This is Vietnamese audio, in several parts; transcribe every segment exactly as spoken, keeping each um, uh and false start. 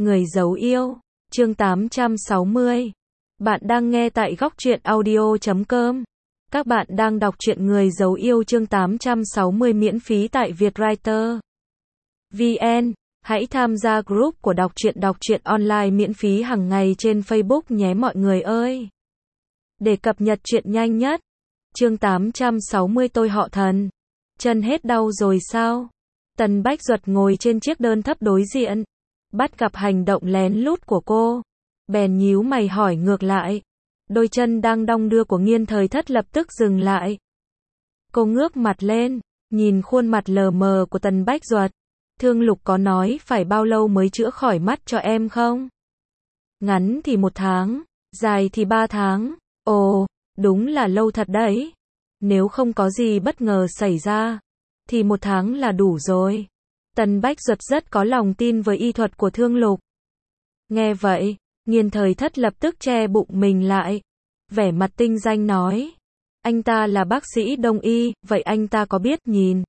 Người giấu yêu, chương tám trăm sáu mươi. Bạn đang nghe tại góc truyện audio chấm com. Các bạn đang đọc truyện Người giấu yêu chương tám trăm sáu mươi miễn phí tại Vietwriter vê en. Hãy tham gia group của đọc truyện đọc truyện online miễn phí hàng ngày trên Facebook nhé mọi người ơi. Để cập nhật truyện nhanh nhất. Chương tám trăm sáu mươi tôi họ Thần. Chân hết đau rồi sao? Tần Bách Duật ngồi trên chiếc đơn thấp đối diện, bắt gặp hành động lén lút của cô, bèn nhíu mày hỏi ngược lại. Đôi chân đang đong đưa của Nghiên Thời Thất lập tức dừng lại. Cô ngước mặt lên, nhìn khuôn mặt lờ mờ của Tần Bách Duật. Thương Lục có nói phải bao lâu mới chữa khỏi mắt cho em không? Ngắn thì một tháng, dài thì ba tháng. Ồ, đúng là lâu thật đấy. Nếu không có gì bất ngờ xảy ra, thì một tháng là đủ rồi. Tần Bách Duật rất có lòng tin với y thuật của Thương Lục. Nghe vậy, Nghiên Thời Thất lập tức che bụng mình lại, vẻ mặt tinh danh nói. Anh ta là bác sĩ đông y, vậy anh ta có biết nhìn,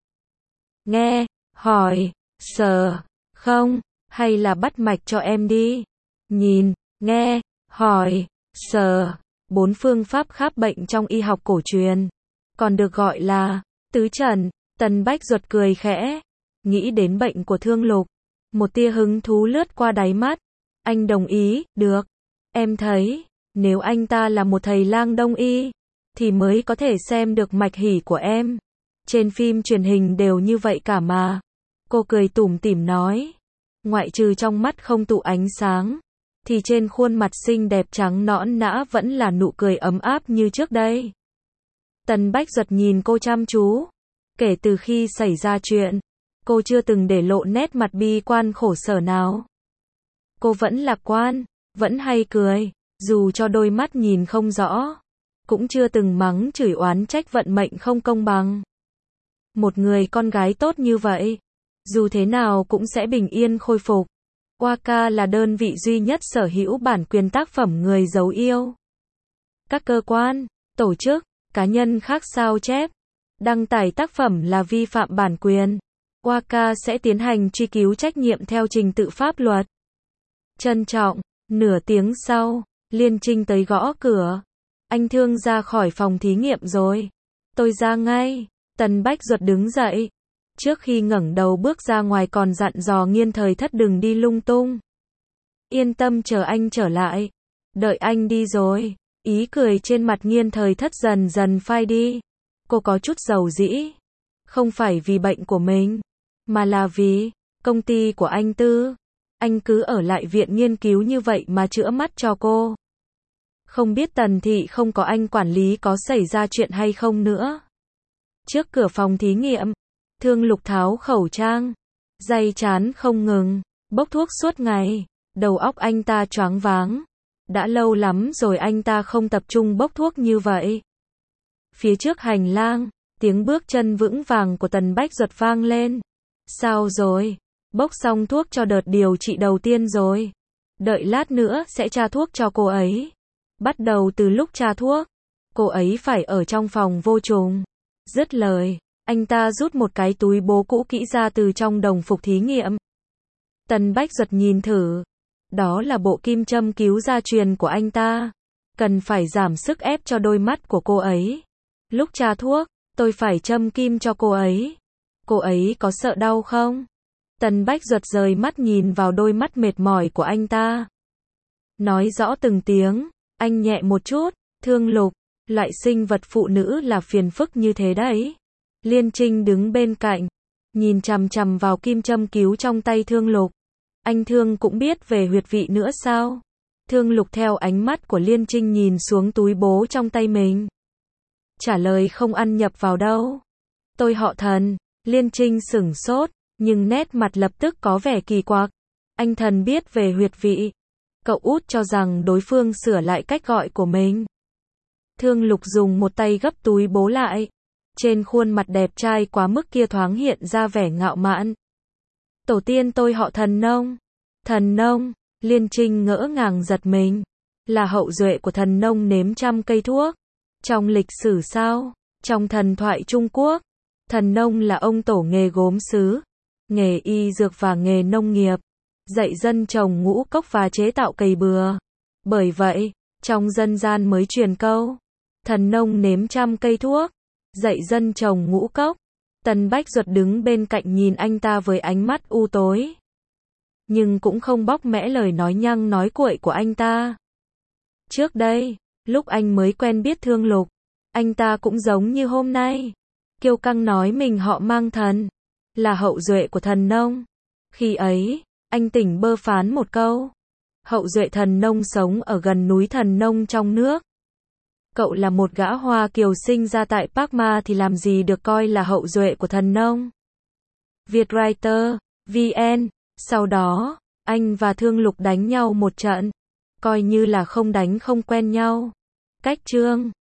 nghe, hỏi, sờ, không, hay là bắt mạch cho em đi? Nhìn, nghe, hỏi, sờ, bốn phương pháp khám bệnh trong y học cổ truyền, còn được gọi là tứ trần. Tần Bách Duật cười khẽ, nghĩ đến bệnh của Thương Lục, một tia hứng thú lướt qua đáy mắt. Anh đồng ý, được. Em thấy, nếu anh ta là một thầy lang đông y, thì mới có thể xem được mạch hỉ của em. Trên phim truyền hình đều như vậy cả mà. Cô cười tủm tỉm nói. Ngoại trừ trong mắt không tụ ánh sáng, thì trên khuôn mặt xinh đẹp trắng nõn nã vẫn là nụ cười ấm áp như trước đây. Tần Bách Duật nhìn cô chăm chú. Kể từ khi xảy ra chuyện, cô chưa từng để lộ nét mặt bi quan khổ sở nào. Cô vẫn lạc quan, vẫn hay cười, dù cho đôi mắt nhìn không rõ. Cũng chưa từng mắng chửi oán trách vận mệnh không công bằng. Một người con gái tốt như vậy, dù thế nào cũng sẽ bình yên khôi phục. Waka là đơn vị duy nhất sở hữu bản quyền tác phẩm Người giấu yêu. Các cơ quan, tổ chức, cá nhân khác sao chép, đăng tải tác phẩm là vi phạm bản quyền, Waka sẽ tiến hành truy cứu trách nhiệm theo trình tự pháp luật. Trân trọng. Nửa tiếng sau, Liên Trinh tới gõ cửa. Anh Thương ra khỏi phòng thí nghiệm rồi. Tôi ra ngay. Tần Bách Duật đứng dậy. Trước khi ngẩng đầu bước ra ngoài còn dặn dò Nghiên Thời Thất đừng đi lung tung. Yên tâm chờ anh trở lại. Đợi anh đi rồi. Ý cười trên mặt Nghiên Thời Thất dần dần phai đi. Cô có chút dầu dĩ. Không phải vì bệnh của mình, mà là vì công ty của anh Tư. Anh cứ ở lại viện nghiên cứu như vậy mà chữa mắt cho cô. Không biết Tần thị không có anh quản lý có xảy ra chuyện hay không nữa. Trước cửa phòng thí nghiệm, Thương Lục tháo khẩu trang, day chán không ngừng, bốc thuốc suốt ngày, đầu óc anh ta choáng váng. Đã lâu lắm rồi anh ta không tập trung bốc thuốc như vậy. Phía trước hành lang, tiếng bước chân vững vàng của Tần Bách Duật vang lên. Sao rồi? Bốc xong thuốc cho đợt điều trị đầu tiên rồi. Đợi lát nữa sẽ tra thuốc cho cô ấy. Bắt đầu từ lúc tra thuốc, cô ấy phải ở trong phòng vô trùng. Dứt lời, anh ta rút một cái túi bố cũ kỹ ra từ trong đồng phục thí nghiệm. Tần Bách Duật nhìn thử. Đó là bộ kim châm cứu gia truyền của anh ta. Cần phải giảm sức ép cho đôi mắt của cô ấy. Lúc tra thuốc, tôi phải châm kim cho cô ấy. Cô ấy có sợ đau không? Tần Bách Duật rời mắt nhìn vào đôi mắt mệt mỏi của anh ta. Nói rõ từng tiếng, anh nhẹ một chút. Thương Lục, loại sinh vật phụ nữ là phiền phức như thế đấy. Liên Trinh đứng bên cạnh, nhìn chằm chằm vào kim châm cứu trong tay Thương Lục. Anh Thương cũng biết về huyệt vị nữa sao? Thương Lục theo ánh mắt của Liên Trinh nhìn xuống túi bố trong tay mình. Trả lời không ăn nhập vào đâu. Tôi họ Thần. Liên Trinh sửng sốt, nhưng nét mặt lập tức có vẻ kỳ quặc. Anh Thần biết về huyệt vị. Cậu út cho rằng đối phương sửa lại cách gọi của mình. Thương Lục dùng một tay gấp túi bố lại. Trên khuôn mặt đẹp trai quá mức kia thoáng hiện ra vẻ ngạo mạn. Tổ tiên tôi họ Thần nông. Thần nông, Liên Trinh ngỡ ngàng giật mình. Là hậu duệ của thần nông nếm trăm cây thuốc. Trong lịch sử sao? Trong thần thoại Trung Quốc, thần nông là ông tổ nghề gốm sứ, nghề y dược và nghề nông nghiệp. dạy dân trồng ngũ cốc và chế tạo cày bừa. Bởi vậy, trong dân gian mới truyền câu, thần nông nếm trăm cây thuốc, dạy dân trồng ngũ cốc. Tần Bách Duật đứng bên cạnh nhìn anh ta với ánh mắt u tối, nhưng cũng không bóc mẽ lời nói nhăng nói cuội của anh ta. Trước đây, lúc anh mới quen biết Thương Lục, anh ta cũng giống như hôm nay, kiêu căng nói mình họ Mang Thần, là hậu duệ của thần nông. Khi ấy, anh tỉnh bơ phán một câu, hậu duệ thần nông sống ở gần núi Thần Nông trong nước. Cậu là một gã Hoa Kiều sinh ra tại Park Ma thì làm gì được coi là hậu duệ của thần nông. Vietwriter, vê en. Sau đó, anh và Thương Lục đánh nhau một trận, coi như là không đánh không quen nhau. Cách chương